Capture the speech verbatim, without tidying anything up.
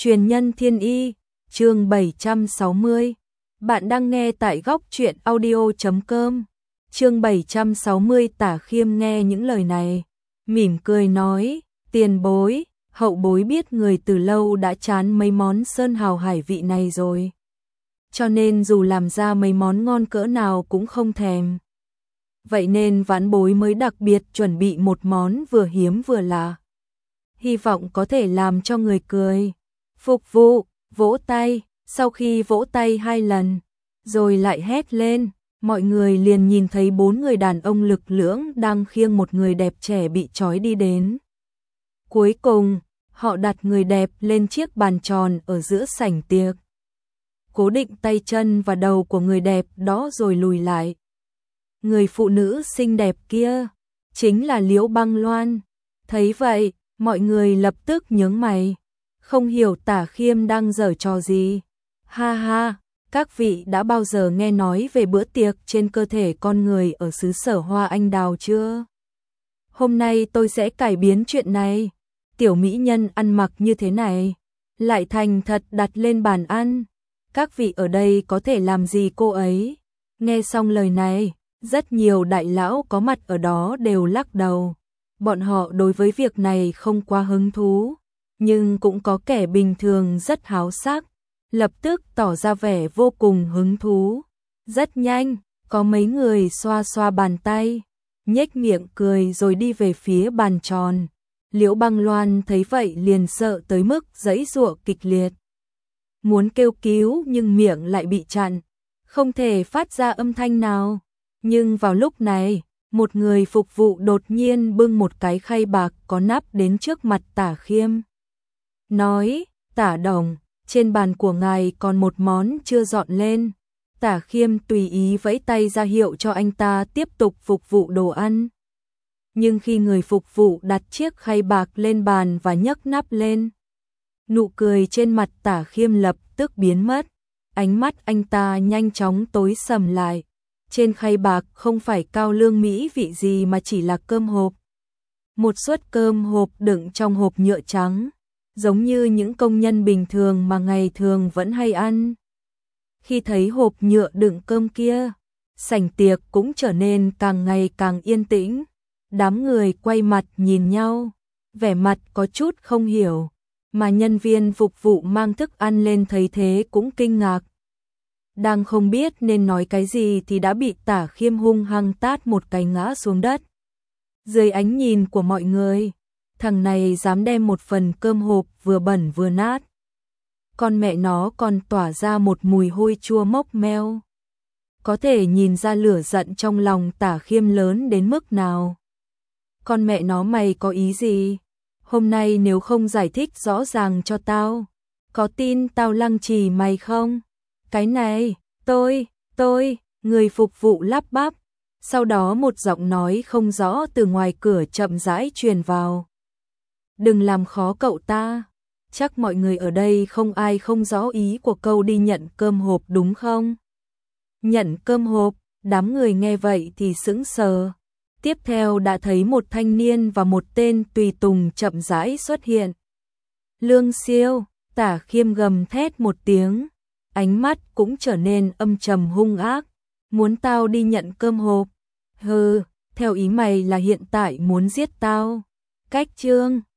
Truyền nhân thiên y, chương bảy trăm sáu mươi. Bạn đang nghe tại góc truyện audio chấm com. Chương bảy trăm sáu mươi. Tả Khiêm nghe những lời này, mỉm cười nói, tiền bối, hậu bối biết người từ lâu đã chán mấy món sơn hào hải vị này rồi. Cho nên dù làm ra mấy món ngon cỡ nào cũng không thèm. Vậy nên vãn bối mới đặc biệt chuẩn bị một món vừa hiếm vừa lạ. Hy vọng có thể làm cho người cười. Phục vụ, vỗ tay, sau khi vỗ tay hai lần, rồi lại hét lên, mọi người liền nhìn thấy bốn người đàn ông lực lưỡng đang khiêng một người đẹp trẻ bị trói đi đến. Cuối cùng, họ đặt người đẹp lên chiếc bàn tròn ở giữa sảnh tiệc. Cố định tay chân và đầu của người đẹp đó rồi lùi lại. Người phụ nữ xinh đẹp kia, chính là Liễu Băng Loan. Thấy vậy, mọi người lập tức nhướng mày. Không hiểu Tả Khiêm đang giở trò gì. Ha ha, các vị đã bao giờ nghe nói về bữa tiệc trên cơ thể con người ở xứ sở hoa anh đào chưa? Hôm nay tôi sẽ cải biến chuyện này. Tiểu mỹ nhân ăn mặc như thế này, lại thành thật đặt lên bàn ăn. Các vị ở đây có thể làm gì cô ấy? Nghe xong lời này, rất nhiều đại lão có mặt ở đó đều lắc đầu. Bọn họ đối với việc này không quá hứng thú. Nhưng cũng có kẻ bình thường rất háo sắc, lập tức tỏ ra vẻ vô cùng hứng thú. Rất nhanh, có mấy người xoa xoa bàn tay, nhếch miệng cười rồi đi về phía bàn tròn. Liễu Băng Loan thấy vậy liền sợ tới mức giãy giụa kịch liệt. Muốn kêu cứu nhưng miệng lại bị chặn, không thể phát ra âm thanh nào. Nhưng vào lúc này, một người phục vụ đột nhiên bưng một cái khay bạc có nắp đến trước mặt Tả Khiêm. Nói, Tả Đồng, trên bàn của ngài còn một món chưa dọn lên. Tả Khiêm tùy ý vẫy tay ra hiệu cho anh ta tiếp tục phục vụ đồ ăn. Nhưng khi người phục vụ đặt chiếc khay bạc lên bàn và nhấc nắp lên, nụ cười trên mặt Tả Khiêm lập tức biến mất. Ánh mắt anh ta nhanh chóng tối sầm lại. Trên khay bạc không phải cao lương mỹ vị gì mà chỉ là cơm hộp. Một suất cơm hộp đựng trong hộp nhựa trắng, giống như những công nhân bình thường mà ngày thường vẫn hay ăn. Khi thấy hộp nhựa đựng cơm kia, sảnh tiệc cũng trở nên càng ngày càng yên tĩnh. Đám người quay mặt nhìn nhau, vẻ mặt có chút không hiểu, mà nhân viên phục vụ mang thức ăn lên thấy thế cũng kinh ngạc. Đang không biết nên nói cái gì thì đã bị Tả Khiêm hung hăng tát một cái ngã xuống đất. Dưới ánh nhìn của mọi người, thằng này dám đem một phần cơm hộp vừa bẩn vừa nát. Con mẹ nó còn tỏa ra một mùi hôi chua mốc meo. Có thể nhìn ra lửa giận trong lòng Tả Khiêm lớn đến mức nào. Con mẹ nó mày có ý gì? Hôm nay nếu không giải thích rõ ràng cho tao, có tin tao lăng trì mày không? Cái này, tôi, tôi, người phục vụ lắp bắp. Sau đó một giọng nói không rõ từ ngoài cửa chậm rãi truyền vào. Đừng làm khó cậu ta. Chắc mọi người ở đây không ai không rõ ý của câu đi nhận cơm hộp đúng không? Nhận cơm hộp, đám người nghe vậy thì sững sờ. Tiếp theo đã thấy một thanh niên và một tên tùy tùng chậm rãi xuất hiện. Lương Siêu, Tả Khiêm gầm thét một tiếng, ánh mắt cũng trở nên âm trầm hung ác. Muốn tao đi nhận cơm hộp? Hừ, theo ý mày là hiện tại muốn giết tao. Cách chương